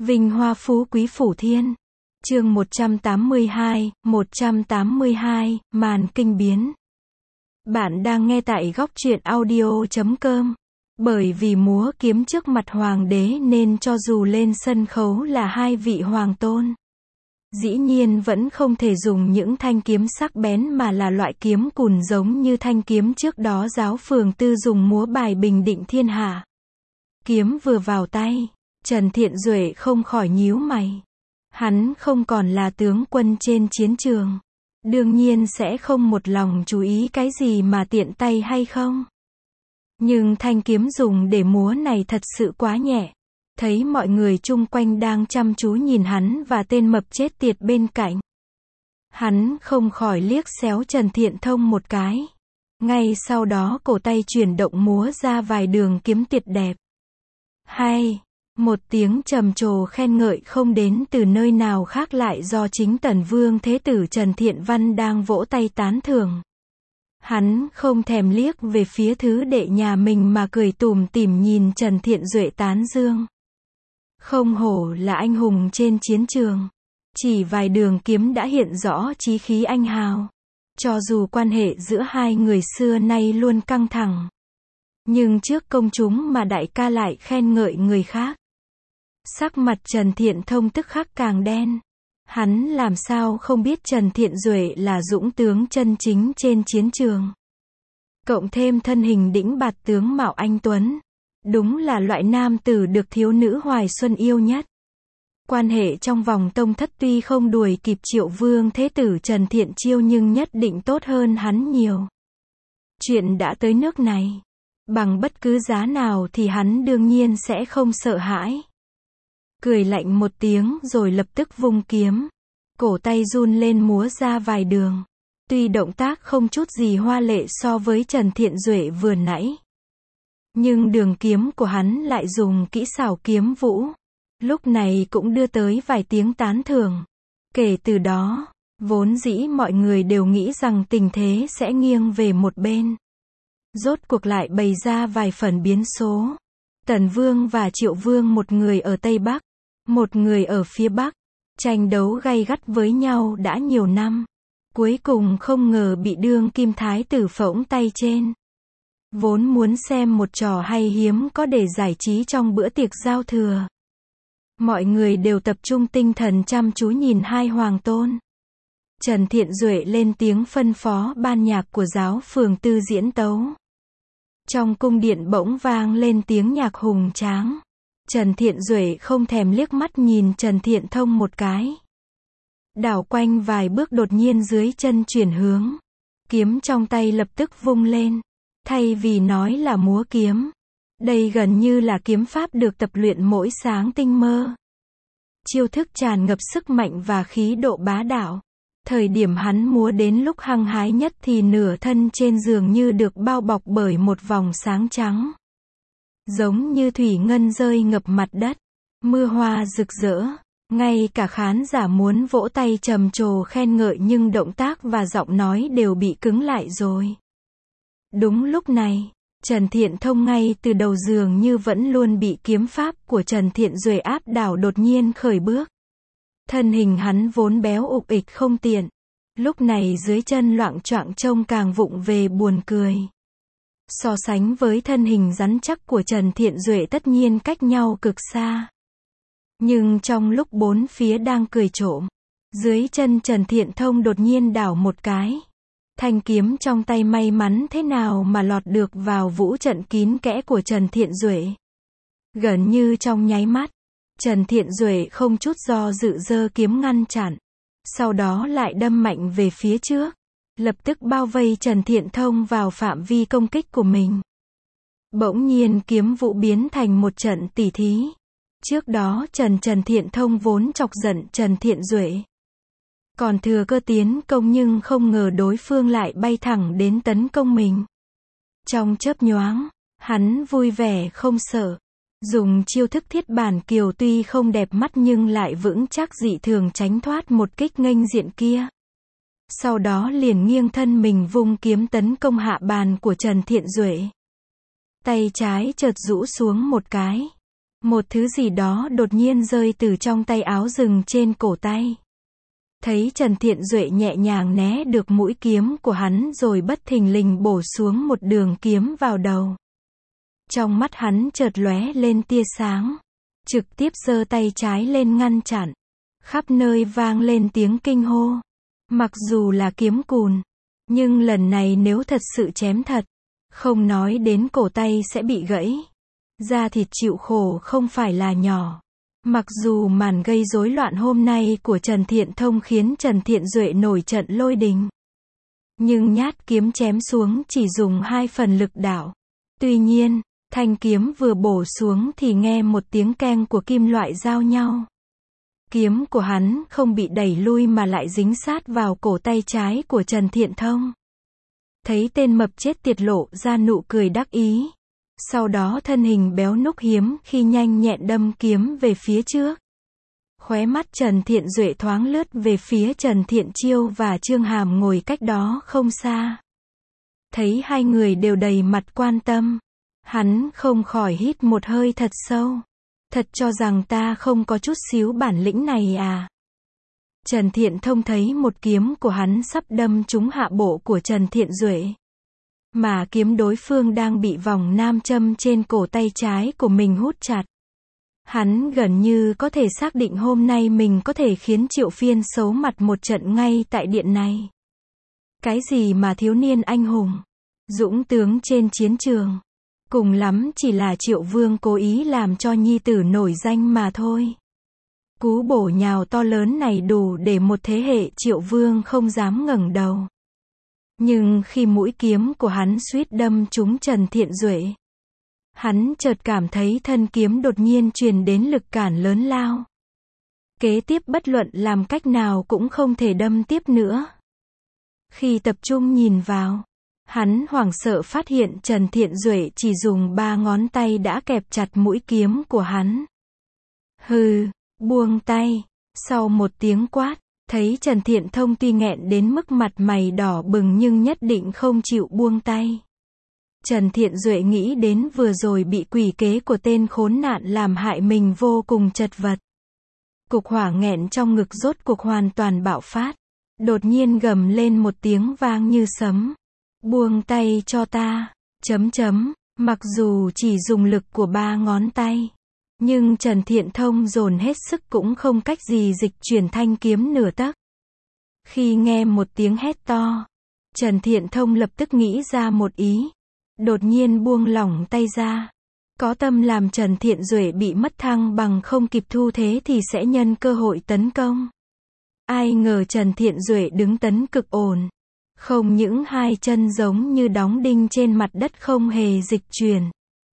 Vinh hoa phú quý phủ thiên. Chương 182, màn kinh biến. Bạn đang nghe tại góc truyện audio.com. Bởi vì múa kiếm trước mặt hoàng đế nên cho dù lên sân khấu là hai vị hoàng tôn, dĩ nhiên vẫn không thể dùng những thanh kiếm sắc bén mà là loại kiếm cùn giống như thanh kiếm trước đó Giáo Phường Tư dùng múa bài bình định thiên hạ. Kiếm vừa vào tay, Trần Thiện Duệ không khỏi nhíu mày. Hắn không còn là tướng quân trên chiến trường, đương nhiên sẽ không một lòng chú ý cái gì mà tiện tay hay không. Nhưng thanh kiếm dùng để múa này thật sự quá nhẹ. Thấy mọi người chung quanh đang chăm chú nhìn hắn và tên mập chết tiệt bên cạnh, hắn không khỏi liếc xéo Trần Thiện Thông một cái. Ngay sau đó cổ tay chuyển động múa ra vài đường kiếm tuyệt đẹp. Hay, một tiếng trầm trồ khen ngợi không đến từ nơi nào khác lại do chính Tần Vương Thế Tử Trần Thiện Văn đang vỗ tay tán thưởng. Hắn không thèm liếc về phía thứ đệ nhà mình mà cười tủm tỉm nhìn Trần Thiện Duệ tán dương. Không hổ là anh hùng trên chiến trường. Chỉ vài đường kiếm đã hiện rõ chí khí anh hào. Cho dù quan hệ giữa hai người xưa nay luôn căng thẳng, nhưng trước công chúng mà đại ca lại khen ngợi người khác. Sắc mặt Trần Thiện Thông tức khắc càng đen. Hắn làm sao không biết Trần Thiện Duệ là dũng tướng chân chính trên chiến trường. Cộng thêm thân hình đĩnh bạt tướng mạo anh tuấn. Đúng là loại nam tử được thiếu nữ hoài xuân yêu nhất. Quan hệ trong vòng tông thất tuy không đuổi kịp Triệu Vương Thế Tử Trần Thiện Chiêu nhưng nhất định tốt hơn hắn nhiều. Chuyện đã tới nước này, bằng bất cứ giá nào thì hắn đương nhiên sẽ không sợ hãi. Cười lạnh một tiếng rồi lập tức vung kiếm. Cổ tay run lên múa ra vài đường. Tuy động tác không chút gì hoa lệ so với Trần Thiện Duệ vừa nãy, nhưng đường kiếm của hắn lại dùng kỹ xảo kiếm vũ. Lúc này cũng đưa tới vài tiếng tán thưởng. Kể từ đó, vốn dĩ mọi người đều nghĩ rằng tình thế sẽ nghiêng về một bên. Rốt cuộc lại bày ra vài phần biến số. Tần Vương và Triệu Vương, một người ở Tây Bắc, một người ở phía Bắc, tranh đấu gay gắt với nhau đã nhiều năm. Cuối cùng không ngờ bị đương kim thái tử phỗng tay trên. Vốn muốn xem một trò hay hiếm có để giải trí trong bữa tiệc giao thừa. Mọi người đều tập trung tinh thần chăm chú nhìn hai hoàng tôn. Trần Thiện Duệ lên tiếng phân phó ban nhạc của Giáo Phường Tư diễn tấu. Trong cung điện bỗng vang lên tiếng nhạc hùng tráng. Trần Thiện Duệ không thèm liếc mắt nhìn Trần Thiện Thông một cái. Đảo quanh vài bước đột nhiên dưới chân chuyển hướng. Kiếm trong tay lập tức vung lên. Thay vì nói là múa kiếm, đây gần như là kiếm pháp được tập luyện mỗi sáng tinh mơ. Chiêu thức tràn ngập sức mạnh và khí độ bá đạo. Thời điểm hắn múa đến lúc hăng hái nhất thì nửa thân trên giường như được bao bọc bởi một vòng sáng trắng. Giống như thủy ngân rơi ngập mặt đất. Mưa hoa rực rỡ. Ngay cả khán giả muốn vỗ tay trầm trồ khen ngợi nhưng động tác và giọng nói đều bị cứng lại rồi. Đúng lúc này, Trần Thiện Thông ngay từ đầu giường như vẫn luôn bị kiếm pháp của Trần Thiện Duệ áp đảo đột nhiên khởi bước. Thân hình hắn vốn béo ục ịch không tiện. Lúc này dưới chân loạng choạng trông càng vụng về buồn cười. So sánh với thân hình rắn chắc của Trần Thiện Duệ tất nhiên cách nhau cực xa. Nhưng trong lúc bốn phía đang cười trộm, dưới chân Trần Thiện Thông đột nhiên đảo một cái. Thanh kiếm trong tay may mắn thế nào mà lọt được vào vũ trận kín kẽ của Trần Thiện Duệ. Gần như trong nháy mắt, Trần Thiện Duệ không chút do dự giơ kiếm ngăn chặn. Sau đó lại đâm mạnh về phía trước. Lập tức bao vây Trần Thiện Thông vào phạm vi công kích của mình. Bỗng nhiên kiếm vũ biến thành một trận tỉ thí. Trước đó Trần Thiện Thông vốn chọc giận Trần Thiện Duệ. Còn thừa cơ tiến công nhưng không ngờ đối phương lại bay thẳng đến tấn công mình. Trong chớp nhoáng, hắn vui vẻ không sợ. Dùng chiêu thức thiết bản kiều tuy không đẹp mắt nhưng lại vững chắc dị thường tránh thoát một kích nghênh diện kia. Sau đó liền nghiêng thân mình vung kiếm tấn công hạ bàn của Trần Thiện Duệ. Tay trái chợt rũ xuống một cái. Một thứ gì đó đột nhiên rơi từ trong tay áo dừng trên cổ tay. Thấy Trần Thiện Duệ nhẹ nhàng né được mũi kiếm của hắn rồi bất thình lình bổ xuống một đường kiếm vào đầu. Trong mắt hắn chợt lóe lên tia sáng. Trực tiếp giơ tay trái lên ngăn chặn. Khắp nơi vang lên tiếng kinh hô. Mặc dù là kiếm cùn, nhưng lần này nếu thật sự chém thật, không nói đến cổ tay sẽ bị gãy. Da thịt chịu khổ không phải là nhỏ. Mặc dù màn gây rối loạn hôm nay của Trần Thiện Thông khiến Trần Thiện Duệ nổi trận lôi đình. Nhưng nhát kiếm chém xuống chỉ dùng 2 phần lực đạo. Tuy nhiên, thanh kiếm vừa bổ xuống thì nghe một tiếng keng của kim loại giao nhau. Kiếm của hắn không bị đẩy lui mà lại dính sát vào cổ tay trái của Trần Thiện Thông. Thấy tên mập chết tiệt lộ ra nụ cười đắc ý. Sau đó thân hình béo núc hiếm khi nhanh nhẹn đâm kiếm về phía trước. Khóe mắt Trần Thiện Duệ thoáng lướt về phía Trần Thiện Chiêu và Trương Hàm ngồi cách đó không xa. Thấy hai người đều đầy mặt quan tâm. Hắn không khỏi hít một hơi thật sâu. Thật cho rằng ta không có chút xíu bản lĩnh này à? Trần Thiện Thông thấy một kiếm của hắn sắp đâm trúng hạ bộ của Trần Thiện Duệ. Mà kiếm đối phương đang bị vòng nam châm trên cổ tay trái của mình hút chặt. Hắn gần như có thể xác định hôm nay mình có thể khiến Triệu Phiên xấu mặt một trận ngay tại điện này. Cái gì mà thiếu niên anh hùng, dũng tướng trên chiến trường. Cùng lắm chỉ là Triệu Vương cố ý làm cho nhi tử nổi danh mà thôi. Cú bổ nhào to lớn này đủ để một thế hệ Triệu Vương không dám ngẩng đầu. Nhưng khi mũi kiếm của hắn suýt đâm trúng Trần Thiện Duệ, hắn chợt cảm thấy thân kiếm đột nhiên truyền đến lực cản lớn lao. Kế tiếp bất luận làm cách nào cũng không thể đâm tiếp nữa. Khi tập trung nhìn vào, hắn hoảng sợ phát hiện Trần Thiện Duệ chỉ dùng 3 ngón tay đã kẹp chặt mũi kiếm của hắn. Hừ, buông tay. Sau một tiếng quát, thấy Trần Thiện Thông tuy nghẹn đến mức mặt mày đỏ bừng nhưng nhất định không chịu buông tay. Trần Thiện Duệ nghĩ đến vừa rồi bị quỷ kế của tên khốn nạn làm hại mình vô cùng chật vật. Cục hỏa nghẹn trong ngực rốt cuộc hoàn toàn bạo phát. Đột nhiên gầm lên một tiếng vang như sấm. Buông tay cho ta. Mặc dù chỉ dùng lực của 3 ngón tay, nhưng Trần Thiện Thông dồn hết sức cũng không cách gì dịch chuyển thanh kiếm nửa tấc. Khi nghe một tiếng hét to, Trần Thiện Thông lập tức nghĩ ra một ý. Đột nhiên buông lỏng tay ra. Có tâm làm Trần Thiện Duệ bị mất thăng bằng không kịp thu thế thì sẽ nhân cơ hội tấn công. Ai ngờ Trần Thiện Duệ đứng tấn cực ổn. Không những 2 chân giống như đóng đinh trên mặt đất không hề dịch chuyển.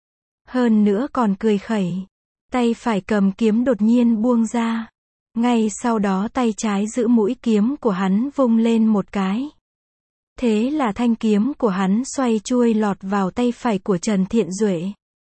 Hơn nữa còn cười khẩy. Tay phải cầm kiếm đột nhiên buông ra. Ngay sau đó tay trái giữ mũi kiếm của hắn vung lên một cái. Thế là thanh kiếm của hắn xoay chuôi lọt vào tay phải của Trần Thiện Duệ.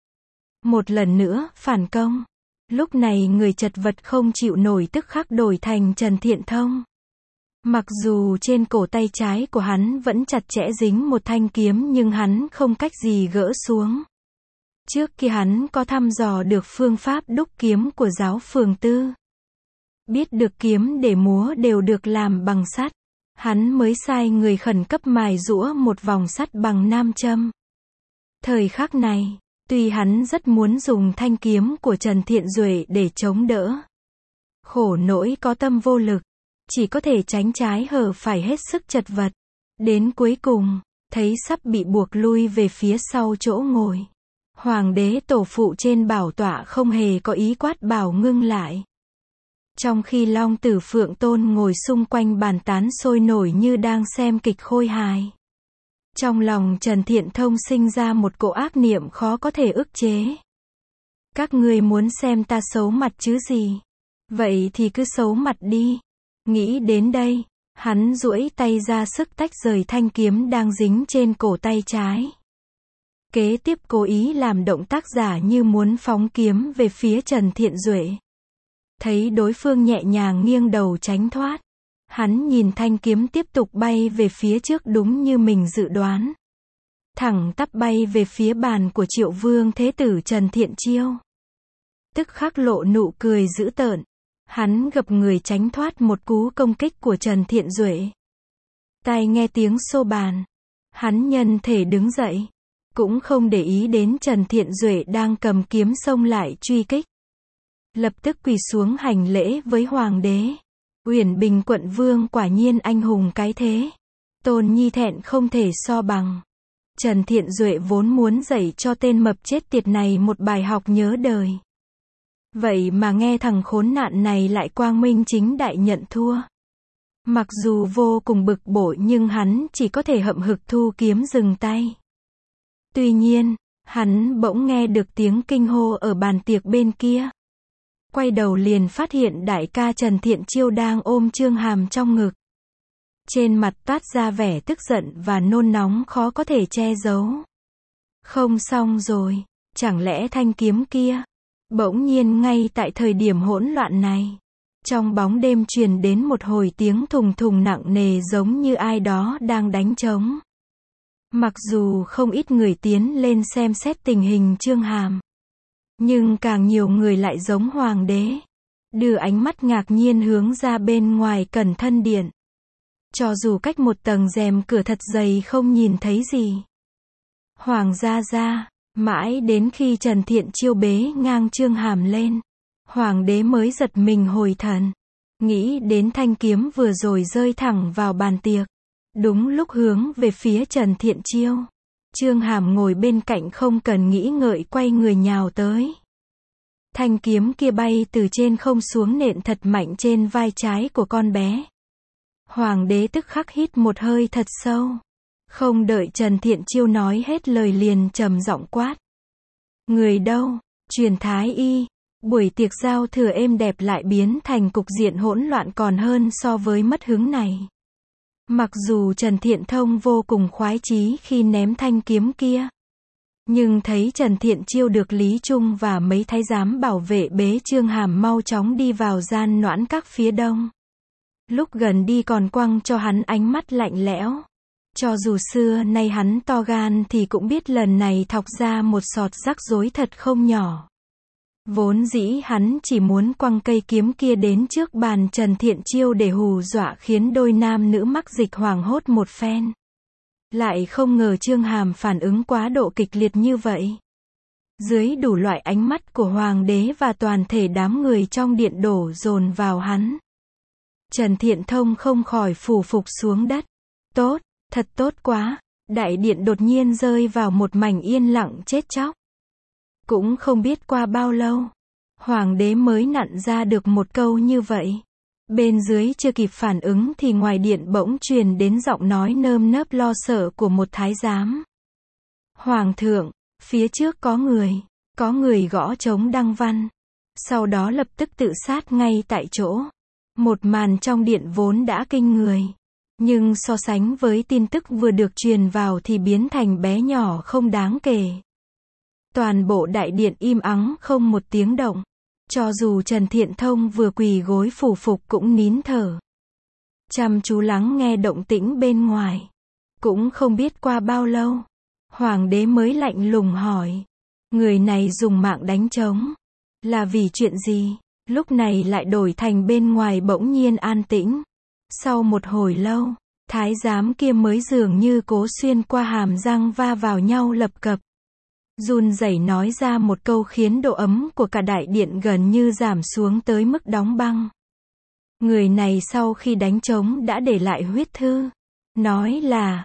Một lần nữa, phản công. Lúc này người chật vật không chịu nổi tức khắc đổi thành Trần Thiện Thông. Mặc dù trên cổ tay trái của hắn vẫn chặt chẽ dính một thanh kiếm nhưng hắn không cách gì gỡ xuống. Trước khi hắn có thăm dò được phương pháp đúc kiếm của giáo Phường Tư. Biết được kiếm để múa đều được làm bằng sắt. Hắn mới sai người khẩn cấp mài giũa một vòng sắt bằng nam châm. Thời khắc này, tuy hắn rất muốn dùng thanh kiếm của Trần Thiện Duệ để chống đỡ. Khổ nỗi có tâm vô lực, chỉ có thể tránh trái hở phải hết sức chật vật. Đến cuối cùng, thấy sắp bị buộc lui về phía sau chỗ ngồi. Hoàng đế tổ phụ trên bảo tọa không hề có ý quát bảo ngưng lại. Trong khi Long Tử Phượng Tôn ngồi xung quanh bàn tán sôi nổi như đang xem kịch khôi hài. Trong lòng Trần Thiện Thông sinh ra một cỗ ác niệm khó có thể ức chế. Các ngươi muốn xem ta xấu mặt chứ gì? Vậy thì cứ xấu mặt đi. Nghĩ đến đây, hắn duỗi tay ra sức tách rời thanh kiếm đang dính trên cổ tay trái. Kế tiếp cố ý làm động tác giả như muốn phóng kiếm về phía Trần Thiện Duệ. Thấy đối phương nhẹ nhàng nghiêng đầu tránh thoát. Hắn nhìn thanh kiếm tiếp tục bay về phía trước đúng như mình dự đoán. Thẳng tắp bay về phía bàn của Triệu Vương Thế Tử Trần Thiện Chiêu. tức khắc lộ nụ cười dữ tợn. Hắn gập người tránh thoát một cú công kích của Trần Thiện Duệ. Tai nghe tiếng xô bàn. Hắn nhân thể đứng dậy. Cũng không để ý đến Trần Thiện Duệ đang cầm kiếm xông lại truy kích. Lập tức quỳ xuống hành lễ với hoàng đế. Uyển Bình quận vương quả nhiên anh hùng cái thế. Tôn nhi thẹn không thể so bằng. Trần Thiện Duệ vốn muốn dạy cho tên mập chết tiệt này một bài học nhớ đời. Vậy mà nghe thằng khốn nạn này lại quang minh chính đại nhận thua. Mặc dù vô cùng bực bội nhưng hắn chỉ có thể hậm hực thu kiếm dừng tay. Tuy nhiên, hắn bỗng nghe được tiếng kinh hô ở bàn tiệc bên kia. Quay đầu liền phát hiện đại ca Trần Thiện Chiêu đang ôm Chương Hàm trong ngực. Trên mặt toát ra vẻ tức giận và nôn nóng khó có thể che giấu. Không xong rồi, chẳng lẽ thanh kiếm kia? Bỗng nhiên ngay tại thời điểm hỗn loạn này, trong bóng đêm truyền đến một hồi tiếng thùng thùng nặng nề giống như ai đó đang đánh trống. Mặc dù không ít người tiến lên xem xét tình hình Chương Hàm, nhưng càng nhiều người lại giống hoàng đế, đưa ánh mắt ngạc nhiên hướng ra bên ngoài cẩn thân điện. Cho dù cách một tầng rèm cửa thật dày không nhìn thấy gì. Hoàng gia, mãi đến khi Trần Thiện Chiêu bế ngang Chương Hàm lên, hoàng đế mới giật mình hồi thần, nghĩ đến thanh kiếm vừa rồi rơi thẳng vào bàn tiệc, đúng lúc hướng về phía Trần Thiện Chiêu. Chương Hàm ngồi bên cạnh không cần nghĩ ngợi quay người nhào tới. Thanh kiếm kia bay từ trên không xuống nện thật mạnh trên vai trái của con bé. Hoàng đế tức khắc hít một hơi thật sâu. Không đợi Trần Thiện Chiêu nói hết lời liền trầm giọng quát. Người đâu? Truyền thái y. Buổi tiệc giao thừa êm đẹp lại biến thành cục diện hỗn loạn còn hơn so với mất hứng này. Mặc dù Trần Thiện Thông vô cùng khoái chí khi ném thanh kiếm kia, nhưng thấy Trần Thiện Chiêu được Lý Trung và mấy thái giám bảo vệ bế Chương Hàm mau chóng đi vào gian noãn các phía đông. Lúc gần đi còn quăng cho hắn ánh mắt lạnh lẽo. Cho dù xưa nay hắn to gan thì cũng biết lần này thọc ra một sọt rắc rối thật không nhỏ. Vốn dĩ hắn chỉ muốn quăng cây kiếm kia đến trước bàn Trần Thiện Chiêu để hù dọa khiến đôi nam nữ mắc dịch hoảng hốt một phen. Lại không ngờ Chương Hàm phản ứng quá độ kịch liệt như vậy. Dưới đủ loại ánh mắt của hoàng đế và toàn thể đám người trong điện đổ dồn vào hắn. Trần Thiện Thông không khỏi phủ phục xuống đất. Tốt, thật tốt quá. Đại điện đột nhiên rơi vào một mảnh yên lặng chết chóc. Cũng không biết qua bao lâu, hoàng đế mới nặn ra được một câu như vậy. Bên dưới chưa kịp phản ứng thì ngoài điện bỗng truyền đến giọng nói nơm nớp lo sợ của một thái giám. Hoàng thượng, phía trước có người gõ trống đăng văn. Sau đó lập tức tự sát ngay tại chỗ. Một màn trong điện vốn đã kinh người. Nhưng so sánh với tin tức vừa được truyền vào thì biến thành bé nhỏ không đáng kể. Toàn bộ đại điện im ắng không một tiếng động. Cho dù Trần Thiện Thông vừa quỳ gối phủ phục cũng nín thở. Chăm chú lắng nghe động tĩnh bên ngoài. Cũng không biết qua bao lâu, hoàng đế mới lạnh lùng hỏi. Người này dùng mạng đánh trống. Là vì chuyện gì? Lúc này lại đổi thành bên ngoài bỗng nhiên an tĩnh. Sau một hồi lâu, thái giám kia mới dường như cố xuyên qua hàm răng va vào nhau lập cập. Run rẩy nói ra một câu khiến độ ấm của cả đại điện gần như giảm xuống tới mức đóng băng. Người này sau khi đánh trống đã để lại huyết thư. Nói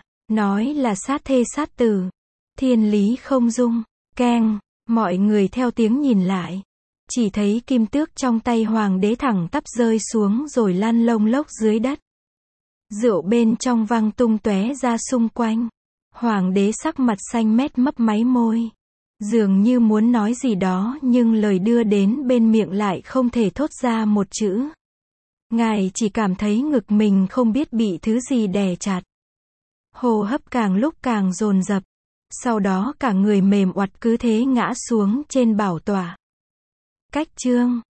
là sát thê sát tử. Thiên lý không dung. Keng, mọi người theo tiếng nhìn lại. Chỉ thấy kim tước trong tay hoàng đế thẳng tắp rơi xuống rồi lăn lông lốc dưới đất. Rượu bên trong văng tung tóe ra xung quanh. Hoàng đế sắc mặt xanh mét mấp máy môi. Dường như muốn nói gì đó nhưng lời đưa đến bên miệng lại không thể thốt ra một chữ. Ngài chỉ cảm thấy ngực mình không biết bị thứ gì đè chặt. Hô hấp càng lúc càng dồn dập. Sau đó cả người mềm oặt cứ thế ngã xuống trên bảo tọa. Cách chương